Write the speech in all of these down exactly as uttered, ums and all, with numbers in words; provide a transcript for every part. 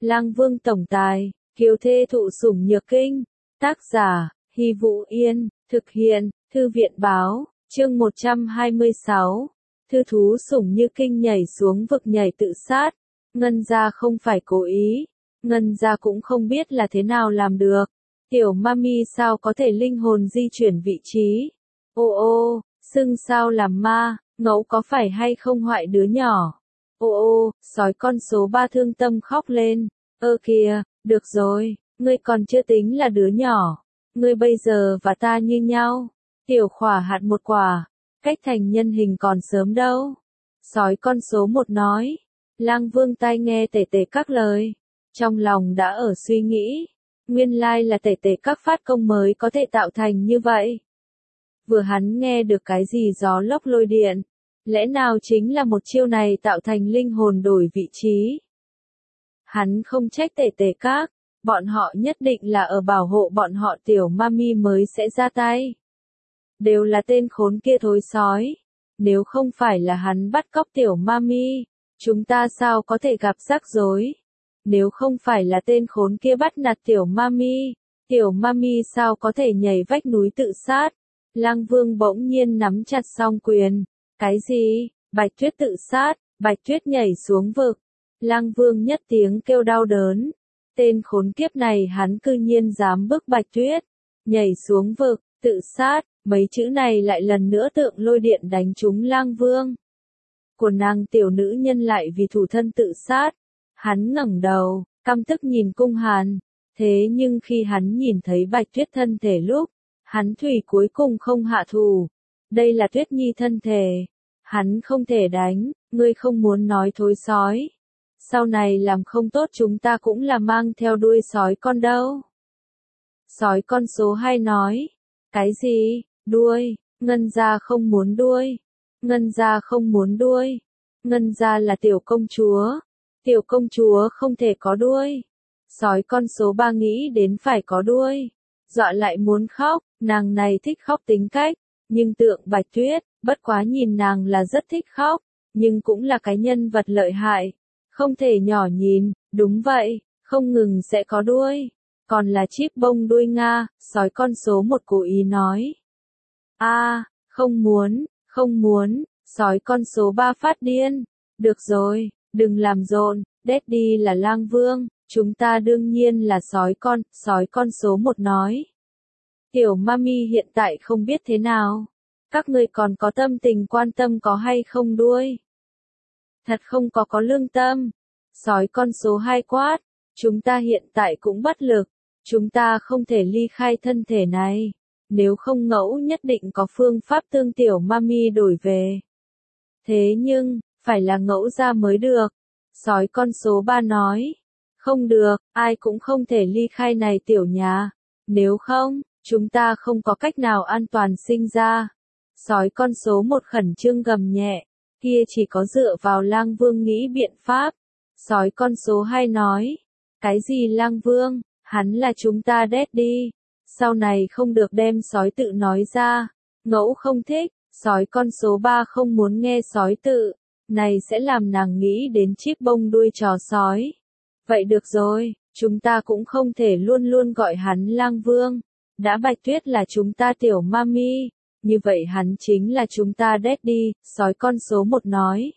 Lang Vương tổng tài, kiều thê thụ sủng nhược kinh. Tác giả, Hy Vũ Yên, thực hiện, Thư viện báo, chương một trăm hai mươi sáu. Thư thú sủng như kinh nhảy xuống vực nhảy tự sát. Ngân gia không phải cố ý. Ngân gia cũng không biết là thế nào làm được. Tiểu mami sao có thể linh hồn di chuyển vị trí. Ô ô, xưng sao làm ma, ngẫu có phải hay không hoại đứa nhỏ. Ô ô, sói con số ba thương tâm khóc lên. Ơ kìa, được rồi, ngươi còn chưa tính là đứa nhỏ. Ngươi bây giờ và ta như nhau. Tiểu khỏa hạt một quả, cách thành nhân hình còn sớm đâu. Sói con số một nói. Lang Vương tai nghe tể tể các lời. Trong lòng đã ở suy nghĩ. Nguyên lai là tể tể các phát công mới có thể tạo thành như vậy. Vừa hắn nghe được cái gì gió lốc lôi điện. Lẽ nào chính là một chiêu này tạo thành linh hồn đổi vị trí. Hắn không trách tể tể các. Bọn họ nhất định là ở bảo hộ bọn họ tiểu mami mới sẽ ra tay. Đều là tên khốn kia thối sói. Nếu không phải là hắn bắt cóc tiểu mami, chúng ta sao có thể gặp rắc rối. Nếu không phải là tên khốn kia bắt nạt tiểu mami, tiểu mami sao có thể nhảy vách núi tự sát. Lang Vương bỗng nhiên nắm chặt song quyền. Cái gì? Bạch Tuyết tự sát, Bạch Tuyết nhảy xuống vực. Lang Vương nhất tiếng kêu đau đớn. Tên khốn kiếp này hắn cư nhiên dám bức Bạch Tuyết nhảy xuống vực, tự sát, mấy chữ này lại lần nữa tượng lôi điện đánh trúng Lang Vương. Của nàng tiểu nữ nhân lại vì thủ thân tự sát. Hắn ngẩng đầu, căm tức nhìn Cung Hàn. Thế nhưng khi hắn nhìn thấy Bạch Tuyết thân thể lúc, hắn thủy cuối cùng không hạ thủ. Đây là Tuyết Nhi thân thể. Hắn không thể đánh, ngươi không muốn nói thối sói. Sau này làm không tốt chúng ta cũng là mang theo đuôi sói con đâu. Sói con số hai nói. Cái gì? Đuôi? Ngân gia không muốn đuôi. Ngân gia không muốn đuôi. Ngân gia là tiểu công chúa. Tiểu công chúa không thể có đuôi. Sói con số ba nghĩ đến phải có đuôi. Dọa lại muốn khóc, nàng này thích khóc tính cách. Nhưng tượng Bạch Tuyết, bất quá nhìn nàng là rất thích khóc. Nhưng cũng là cái nhân vật lợi hại. Không thể nhỏ nhìn, đúng vậy, không ngừng sẽ có đuôi. Còn là chip bông đuôi Nga, sói con số một cố ý nói. A, à, không muốn, không muốn, sói con số ba phát điên. Được rồi, đừng làm rộn, Daddy là Lang Vương, chúng ta đương nhiên là sói con, sói con số một nói. Tiểu mami hiện tại không biết thế nào. Các ngươi còn có tâm tình quan tâm có hay không đuôi. Thật không có có lương tâm. Sói con số hai quát. Chúng ta hiện tại cũng bất lực. Chúng ta không thể ly khai thân thể này. Nếu không ngẫu nhất định có phương pháp tương tiểu mami đổi về. Thế nhưng, phải là ngẫu ra mới được. Sói con số ba nói. Không được, ai cũng không thể ly khai này tiểu nhà. Nếu không, chúng ta không có cách nào an toàn sinh ra. Sói con số một khẩn trương gầm nhẹ. Kia chỉ có dựa vào Lang Vương nghĩ biện pháp. Sói con số hai nói. Cái gì Lang Vương, hắn là chúng ta Daddy. Sau này không được đem sói tự nói ra. Ngẫu không thích, sói con số ba không muốn nghe sói tự. Này sẽ làm nàng nghĩ đến chip bông đuôi trò sói. Vậy được rồi, chúng ta cũng không thể luôn luôn gọi hắn Lang Vương. Đã Bạch Tuyết là chúng ta tiểu mami. Như vậy hắn chính là chúng ta Daddy, sói con số một nói.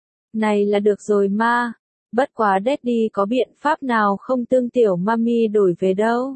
Này là được rồi ma. Bất quá Daddy có biện pháp nào không tương tiểu mami đổi về đâu.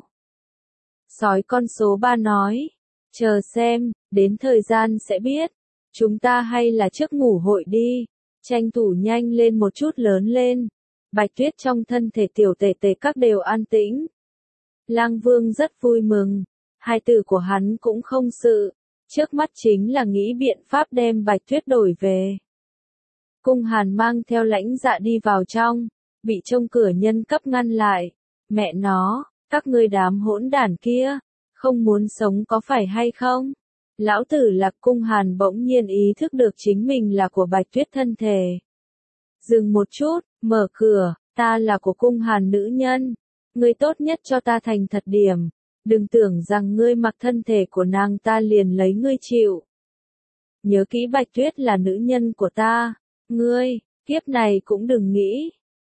Sói con số ba nói. Chờ xem, đến thời gian sẽ biết. Chúng ta hay là trước ngủ hội đi. Tranh thủ nhanh lên một chút lớn lên. Bạch Tuyết trong thân thể tiểu tể tể các đều an tĩnh. Lang Vương rất vui mừng. Hai từ của hắn cũng không sự. Trước mắt chính là nghĩ biện pháp đem Bạch Tuyết đổi về. Cung Hàn mang theo Lãnh Dạ đi vào trong, bị trông cửa nhân cấp ngăn lại. Mẹ nó, các ngươi đám hỗn đản kia, không muốn sống có phải hay không? Lão tử Lạc Cung Hàn bỗng nhiên ý thức được chính mình là của Bạch Tuyết thân thể. Dừng một chút, mở cửa, ta là của Cung Hàn nữ nhân. Ngươi tốt nhất cho ta thành thật điểm. Đừng tưởng rằng ngươi mặc thân thể của nàng ta liền lấy ngươi chịu. Nhớ kỹ Bạch Tuyết là nữ nhân của ta. Ngươi, kiếp này cũng đừng nghĩ.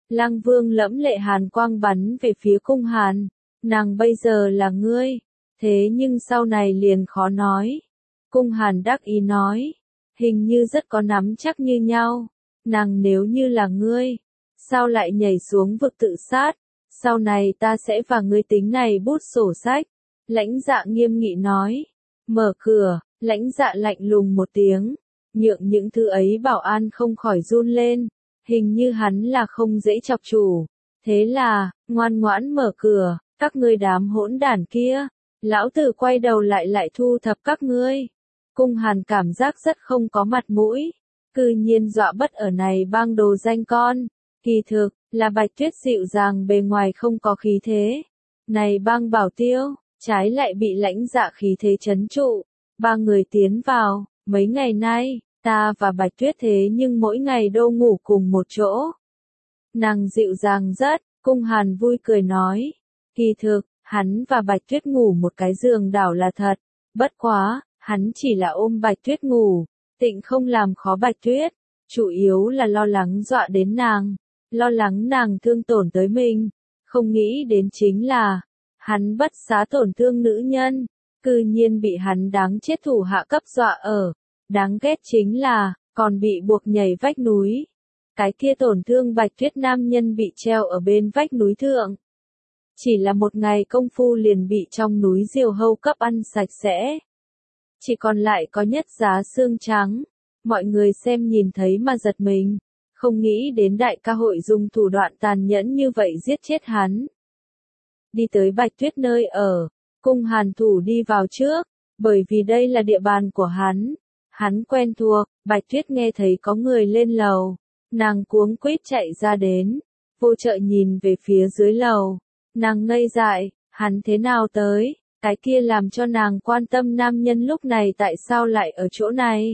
Lăng Vương lẫm lệ hàn quang bắn về phía Cung Hàn. Nàng bây giờ là ngươi, thế nhưng sau này liền khó nói. Cung Hàn đắc ý nói, hình như rất có nắm chắc như nhau. Nàng nếu như là ngươi, sao lại nhảy xuống vực tự sát? Sau này ta sẽ và ngươi tính này bút sổ sách. Lãnh Dạ nghiêm nghị nói. Mở cửa, Lãnh Dạ lạnh lùng một tiếng, nhượng những thứ ấy bảo an không khỏi run lên. Hình như hắn là không dễ chọc chủ. Thế là, ngoan ngoãn mở cửa, các ngươi đám hỗn đản kia. Lão tử quay đầu lại lại thu thập các ngươi. Cung Hàn cảm giác rất không có mặt mũi. Cư nhiên dọa bất ở này bang đồ danh con. Kỳ thực, là Bạch Tuyết dịu dàng bề ngoài không có khí thế. Này bang bảo tiêu, trái lại bị Lãnh Dạ khí thế chấn trụ. Ba người tiến vào, mấy ngày nay, ta và Bạch Tuyết thế nhưng mỗi ngày đô ngủ cùng một chỗ. Nàng dịu dàng rất, Cung Hàn vui cười nói. Kỳ thực, hắn và Bạch Tuyết ngủ một cái giường đảo là thật. Bất quá, hắn chỉ là ôm Bạch Tuyết ngủ, tịnh không làm khó Bạch Tuyết. Chủ yếu là lo lắng dọa đến nàng, lo lắng nàng thương tổn tới mình. Không nghĩ đến chính là, hắn bất xá tổn thương nữ nhân, cư nhiên bị hắn đáng chết thủ hạ cấp dọa ở. Đáng ghét chính là, còn bị buộc nhảy vách núi. Cái kia tổn thương Bạch Tuyết nam nhân bị treo ở bên vách núi thượng. Chỉ là một ngày công phu liền bị trong núi diều hâu cấp ăn sạch sẽ. Chỉ còn lại có nhất giá xương trắng. Mọi người xem nhìn thấy mà giật mình. Không nghĩ đến đại ca hội dùng thủ đoạn tàn nhẫn như vậy giết chết hắn. Đi tới Bạch Tuyết nơi ở. Cung Hàn thủ đi vào trước. Bởi vì đây là địa bàn của hắn. Hắn quen thuộc. Bạch Tuyết nghe thấy có người lên lầu. Nàng cuống quýt chạy ra đến. Vô chợ nhìn về phía dưới lầu. Nàng ngây dại. Hắn thế nào tới? Cái kia làm cho nàng quan tâm nam nhân lúc này tại sao lại ở chỗ này?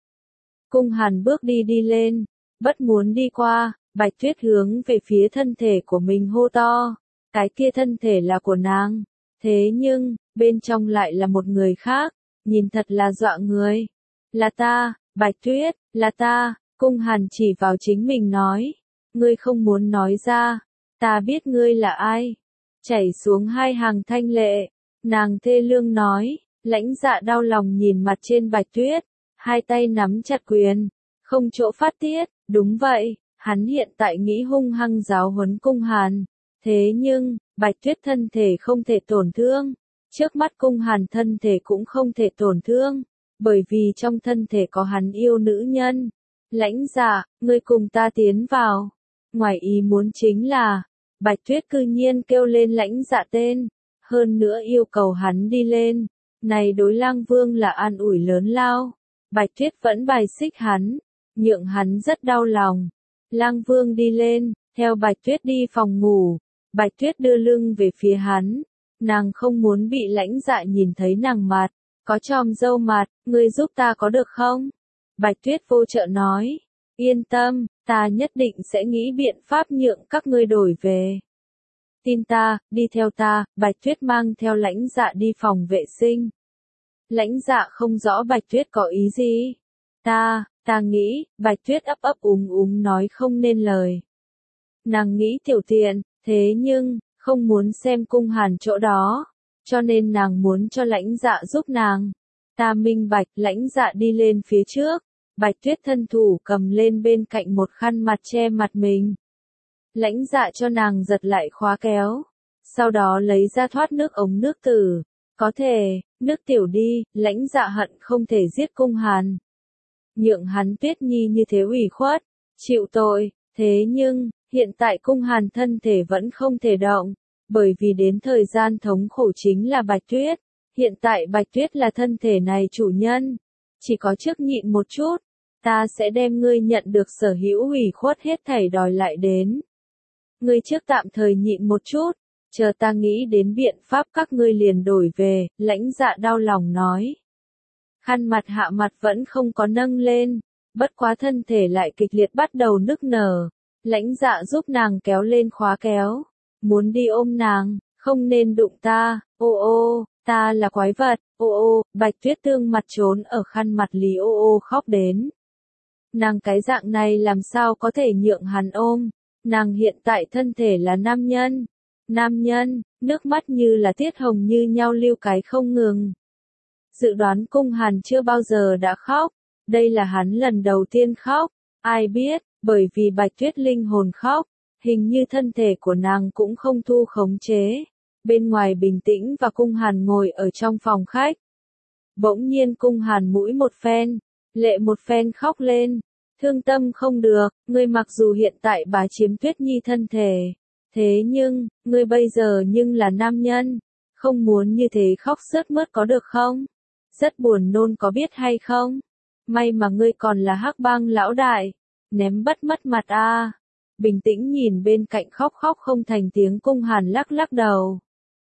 Cung Hàn bước đi đi lên. Bất muốn đi qua. Bạch Tuyết hướng về phía thân thể của mình hô to. Cái kia thân thể là của nàng. Thế nhưng, bên trong lại là một người khác. Nhìn thật là dọa người. Là ta, Bạch Tuyết, là ta. Cung Hàn chỉ vào chính mình nói. Ngươi không muốn nói ra. Ta biết ngươi là ai. Chảy xuống hai hàng thanh lệ. Nàng thê lương nói. Lãnh Dạ đau lòng nhìn mặt trên Bạch Tuyết. Hai tay nắm chặt quyền. Không chỗ phát tiết. Đúng vậy. Hắn hiện tại nghĩ hung hăng giáo huấn Cung Hàn. Thế nhưng, Bạch Tuyết thân thể không thể tổn thương. Trước mắt Cung Hàn thân thể cũng không thể tổn thương. Bởi vì trong thân thể có hắn yêu nữ nhân. Lãnh Dạ, ngươi cùng ta tiến vào. Ngoài ý muốn chính là, Bạch Tuyết cư nhiên kêu lên Lãnh Dạ tên. Hơn nữa yêu cầu hắn đi lên. Này đối Lang Vương là an ủi lớn lao. Bạch Tuyết vẫn bài xích hắn. Nhượng hắn rất đau lòng. Lang Vương đi lên, theo Bạch Tuyết đi phòng ngủ. Bạch Tuyết đưa lưng về phía hắn. Nàng không muốn bị Lãnh Dạ nhìn thấy nàng mặt. Có chòm râu mặt, ngươi giúp ta có được không? Bạch Tuyết vô trợ nói. Yên tâm, ta nhất định sẽ nghĩ biện pháp nhượng các ngươi đổi về. Tin ta, đi theo ta. Bạch Tuyết mang theo Lãnh Dạ đi phòng vệ sinh. Lãnh Dạ không rõ Bạch Tuyết có ý gì. Ta, ta nghĩ, Bạch Tuyết ấp ấp úng úng nói không nên lời. Nàng nghĩ tiểu tiện, thế nhưng, không muốn xem Cung Hàn chỗ đó. Cho nên nàng muốn cho Lãnh Dạ giúp nàng. Ta minh bạch. Lãnh Dạ đi lên phía trước. Bạch Tuyết thân thủ cầm lên bên cạnh một khăn mặt che mặt mình. Lãnh Dạ cho nàng giật lại khóa kéo. Sau đó lấy ra thoát nước ống nước tử. Có thể, nước tiểu đi. Lãnh Dạ hận không thể giết Cung Hàn. Nhượng hắn Tuyết Nhi như thế ủy khuất, chịu tội. Thế nhưng, hiện tại Cung Hàn thân thể vẫn không thể động. Bởi vì đến thời gian thống khổ chính là Bạch Tuyết. Hiện tại Bạch Tuyết là thân thể này chủ nhân. Chỉ có trước nhịn một chút. Ta sẽ đem ngươi nhận được sở hữu ủy khuất hết thảy đòi lại đến. Ngươi trước tạm thời nhịn một chút. Chờ ta nghĩ đến biện pháp các ngươi liền đổi về. Lãnh Dạ đau lòng nói. Khăn mặt hạ mặt vẫn không có nâng lên. Bất quá thân thể lại kịch liệt bắt đầu nức nở. Lãnh Dạ giúp nàng kéo lên khóa kéo. Muốn đi ôm nàng, không nên đụng ta. Ô ô, ta là quái vật. Ô ô, Bạch Tuyết tương mặt trốn ở khăn mặt lý ô ô khóc đến. Nàng cái dạng này làm sao có thể nhượng hắn ôm. Nàng hiện tại thân thể là nam nhân. Nam nhân, nước mắt như là tiết hồng như nhau lưu cái không ngừng. Dự đoán Cung Hàn chưa bao giờ đã khóc. Đây là hắn lần đầu tiên khóc. Ai biết, bởi vì Bạch Tuyết linh hồn khóc, hình như thân thể của nàng cũng không thu khống chế. Bên ngoài bình tĩnh và Cung Hàn ngồi ở trong phòng khách. Bỗng nhiên Cung Hàn mũi một phen, lệ một phen khóc lên. Thương tâm không được, ngươi mặc dù hiện tại bá chiếm Tuyết Nhi thân thể. Thế nhưng, ngươi bây giờ nhưng là nam nhân. Không muốn như thế khóc sướt mướt có được không? Rất buồn nôn có biết hay không? May mà ngươi còn là Hắc Bang lão đại. Ném bất mất mặt a. À. Bình tĩnh nhìn bên cạnh khóc khóc không thành tiếng Cung Hàn lắc lắc đầu.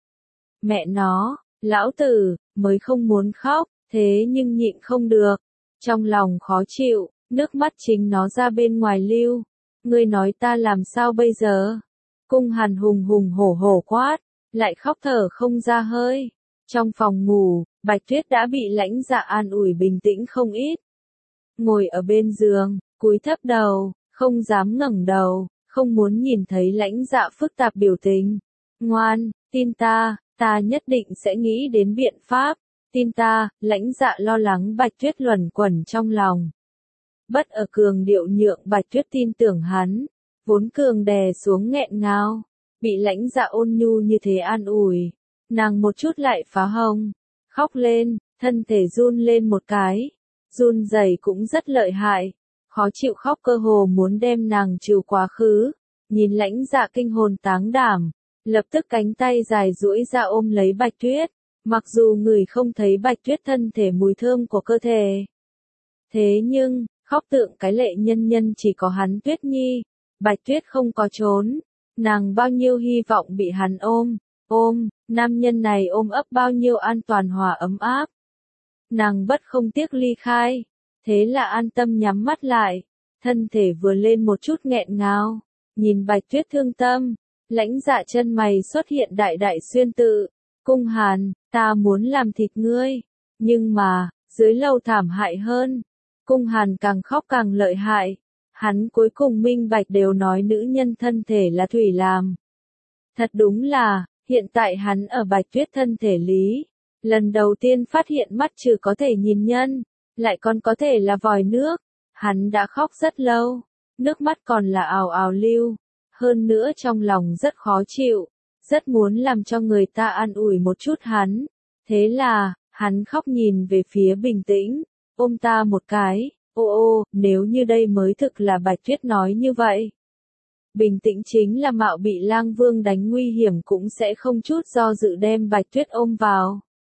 Mẹ nó, lão tử, mới không muốn khóc, thế nhưng nhịn không được. Trong lòng khó chịu, nước mắt chính nó ra bên ngoài lưu. Ngươi nói ta làm sao bây giờ? Cung Hàn hùng hùng hổ hổ quát, lại khóc thở không ra hơi. Trong phòng ngủ, Bạch Tuyết đã bị Lãnh Dạ an ủi bình tĩnh không ít. Ngồi ở bên giường, cúi thấp đầu, không dám ngẩng đầu, không muốn nhìn thấy Lãnh Dạ phức tạp biểu tình. Ngoan, tin ta, ta nhất định sẽ nghĩ đến biện pháp. Tin ta, Lãnh Dạ lo lắng Bạch Tuyết luẩn quẩn trong lòng. Bất ở cường điệu nhượng Bạch Tuyết tin tưởng hắn, vốn cường đè xuống nghẹn ngào, bị Lãnh Dạ ôn nhu như thế an ủi, nàng một chút lại phá hông, khóc lên, thân thể run lên một cái, run rẩy cũng rất lợi hại, khó chịu khóc cơ hồ muốn đem nàng trừ quá khứ, nhìn Lãnh Dạ kinh hồn táng đảm, lập tức cánh tay dài duỗi ra ôm lấy Bạch Tuyết, mặc dù người không thấy Bạch Tuyết thân thể mùi thơm của cơ thể. Thế nhưng, khóc tượng cái lệ nhân nhân chỉ có hắn Tuyết Nhi, Bạch Tuyết không có trốn, nàng bao nhiêu hy vọng bị hắn ôm, ôm, nam nhân này ôm ấp bao nhiêu an toàn hòa ấm áp. Nàng bất không tiếc ly khai, thế là an tâm nhắm mắt lại, thân thể vừa lên một chút nghẹn ngào, nhìn Bạch Tuyết thương tâm, Lãnh Dạ chân mày xuất hiện đại đại xuyên tự, Cung Hàn, ta muốn làm thịt ngươi, nhưng mà, dưới lầu thảm hại hơn. Cung Hàn càng khóc càng lợi hại, hắn cuối cùng minh bạch đều nói nữ nhân thân thể là thủy làm. Thật đúng là, hiện tại hắn ở Bạch Tuyết thân thể lý, lần đầu tiên phát hiện mắt trừ có thể nhìn nhân, lại còn có thể là vòi nước, hắn đã khóc rất lâu, nước mắt còn là ào ào lưu, hơn nữa trong lòng rất khó chịu, rất muốn làm cho người ta an ủi một chút hắn, thế là, hắn khóc nhìn về phía bình tĩnh. Ôm ta một cái, ô ô, nếu như đây mới thực là Bạch Tuyết nói như vậy. Bình tĩnh chính là mạo bị Lang Vương đánh nguy hiểm cũng sẽ không chút do dự đem Bạch Tuyết ôm vào.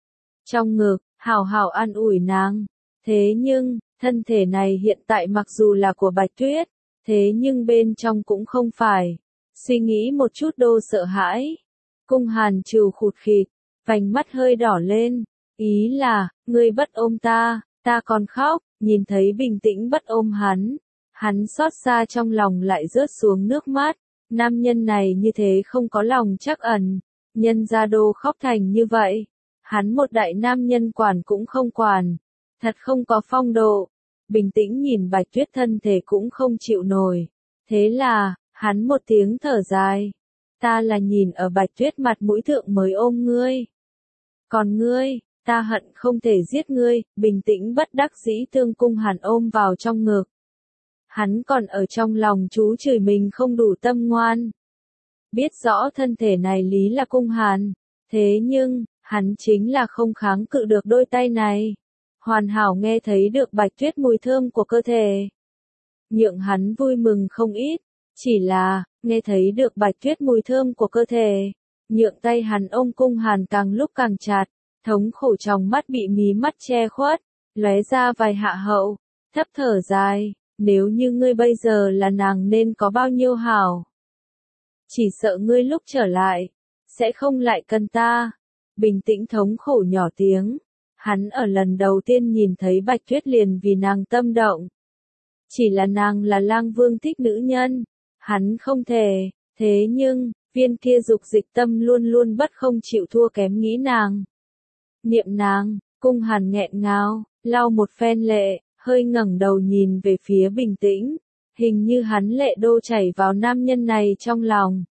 Trong ngực, hào hào an ủi nàng. Thế nhưng, thân thể này hiện tại mặc dù là của Bạch Tuyết, thế nhưng bên trong cũng không phải. Suy nghĩ một chút đô sợ hãi. Cung Hàn trừ khụt khịt, vành mắt hơi đỏ lên. Ý là, ngươi bất ôm ta. Ta còn khóc, nhìn thấy bình tĩnh bất ôm hắn, hắn xót xa trong lòng lại rớt xuống nước mắt, nam nhân này như thế không có lòng chắc ẩn, nhân gia đô khóc thành như vậy, hắn một đại nam nhân quản cũng không quản, thật không có phong độ, bình tĩnh nhìn Bạch Tuyết thân thể cũng không chịu nổi, thế là, hắn một tiếng thở dài, ta là nhìn ở Bạch Tuyết mặt mũi thượng mới ôm ngươi, còn ngươi, ta hận không thể giết ngươi, bình tĩnh bất đắc dĩ tương Cung Hàn ôm vào trong ngực. Hắn còn ở trong lòng chú chửi mình không đủ tâm ngoan. Biết rõ thân thể này lý là Cung Hàn, thế nhưng, hắn chính là không kháng cự được đôi tay này. Hoàn hảo nghe thấy được Bạch Tuyết mùi thơm của cơ thể. Nhượng hắn vui mừng không ít, chỉ là, nghe thấy được Bạch Tuyết mùi thơm của cơ thể. Nhượng tay hắn ôm Cung Hàn càng lúc càng chặt. Thống khổ trong mắt bị mí mắt che khuất, lóe ra vài hạ hậu, thấp thở dài, nếu như ngươi bây giờ là nàng nên có bao nhiêu hảo. Chỉ sợ ngươi lúc trở lại, sẽ không lại cần ta. Bình tĩnh thống khổ nhỏ tiếng, hắn ở lần đầu tiên nhìn thấy Bạch Tuyết liền vì nàng tâm động. Chỉ là nàng là Lang Vương thích nữ nhân, hắn không thể, thế nhưng, viên kia dục dịch tâm luôn luôn bất không chịu thua kém nghĩ nàng. Niệm nàng, Cung Hàn nghẹn ngào, lau một phen lệ, hơi ngẩng đầu nhìn về phía bình tĩnh, Hình như hắn lệ đô chảy vào nam nhân này trong lòng.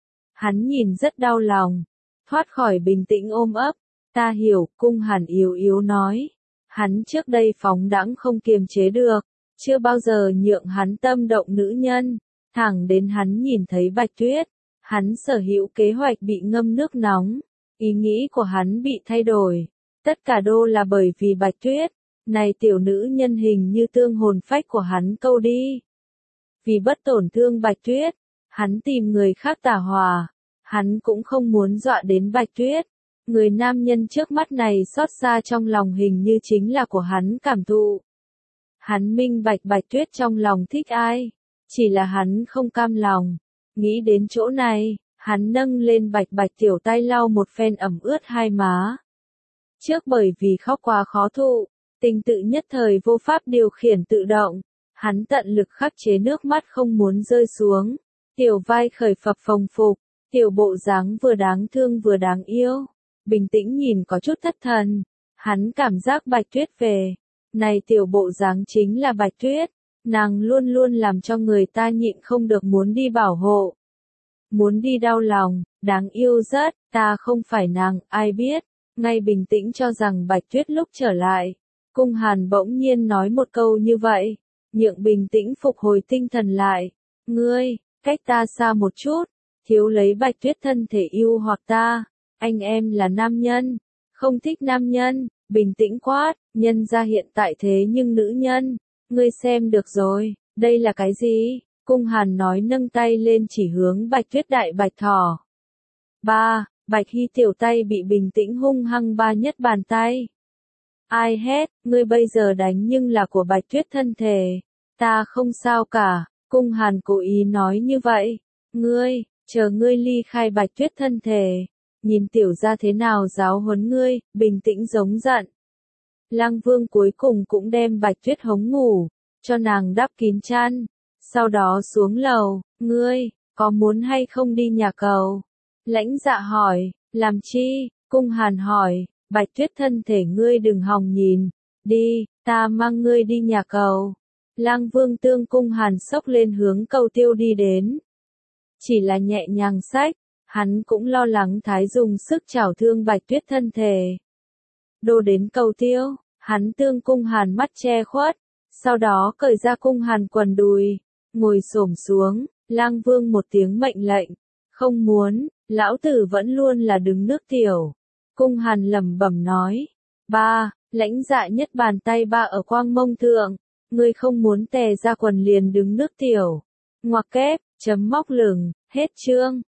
Hắn nhìn rất đau lòng, thoát khỏi bình tĩnh ôm ấp. Ta hiểu, Cung Hàn yếu yếu nói. Hắn trước đây phóng đãng không kiềm chế được, chưa bao giờ nhượng hắn tâm động nữ nhân. Thẳng đến hắn nhìn thấy Bạch Tuyết, hắn sở hữu kế hoạch bị ngâm nước nóng. Ý nghĩ của hắn bị thay đổi. Tất cả đô là bởi vì Bạch Tuyết. Này tiểu nữ nhân hình như tương hồn phách của hắn câu đi. Vì bất tổn thương Bạch Tuyết, hắn tìm người khác tả hòa. Hắn cũng không muốn dọa đến Bạch Tuyết. Người nam nhân trước mắt này xót xa trong lòng hình như chính là của hắn cảm thụ. Hắn minh bạch Bạch Tuyết trong lòng thích ai. Chỉ là hắn không cam lòng. Nghĩ đến chỗ này, hắn nâng lên Bạch Bạch tiểu tay lau một phen ẩm ướt hai má. Trước bởi vì khóc quá khó thụ, tình tự nhất thời vô pháp điều khiển tự động. Hắn tận lực khắc chế nước mắt không muốn rơi xuống. Tiểu vai khởi phập phồng phục, tiểu bộ dáng vừa đáng thương vừa đáng yêu. Bình tĩnh nhìn có chút thất thần. Hắn cảm giác Bạch Tuyết về. Này tiểu bộ dáng chính là Bạch Tuyết. Nàng luôn luôn làm cho người ta nhịn không được muốn đi bảo hộ. Muốn đi đau lòng, đáng yêu rất, ta không phải nàng, ai biết. Ngay bình tĩnh cho rằng Bạch Tuyết lúc trở lại. Cung Hàn bỗng nhiên nói một câu như vậy. Nhượng bình tĩnh phục hồi tinh thần lại. Ngươi, cách ta xa một chút. Thiếu lấy Bạch Tuyết thân thể yêu hoặc ta. Anh em là nam nhân. Không thích nam nhân. Bình tĩnh quát. Nhân ra hiện tại thế nhưng nữ nhân. Ngươi xem được rồi. Đây là cái gì? Cung Hàn nói nâng tay lên chỉ hướng Bạch Tuyết đại bạch thỏ. Ba. Bạch Hy tiểu tay bị bình tĩnh hung hăng ba nhất bàn tay. Ai hét, ngươi bây giờ đánh nhưng là của Bạch Tuyết thân thể. Ta không sao cả. Cung Hàn cố ý nói như vậy. Ngươi, chờ ngươi ly khai Bạch Tuyết thân thể. Nhìn tiểu ra thế nào giáo huấn ngươi, bình tĩnh giống giận. Lăng Vương cuối cùng cũng đem Bạch Tuyết hống ngủ, cho nàng đắp kín chăn. Sau đó xuống lầu, ngươi, có muốn hay không đi nhà cầu? Lãnh Dạ hỏi, làm chi? Cung Hàn hỏi, Bạch Tuyết thân thể ngươi đừng hòng nhìn. Đi, ta mang ngươi đi nhà cầu. Lăng Vương tương Cung Hàn xốc lên hướng cầu tiêu đi đến. Chỉ là nhẹ nhàng xách, hắn cũng lo lắng Thái dùng sức chảo thương Bạch Tuyết thân thể. Đô đến cầu tiêu, hắn tương Cung Hàn mắt che khuất, sau đó cởi ra Cung Hàn quần đùi, ngồi xổm xuống, Lăng Vương một tiếng mệnh lệnh, không muốn, lão tử vẫn luôn là đứng nước tiểu. Cung Hàn lẩm bẩm nói, ba, Lãnh Dạ nhất bàn tay ba ở quang mông thượng, ngươi không muốn tè ra quần liền đứng nước tiểu. Ngoặc kép, chấm móc lửng, hết chương.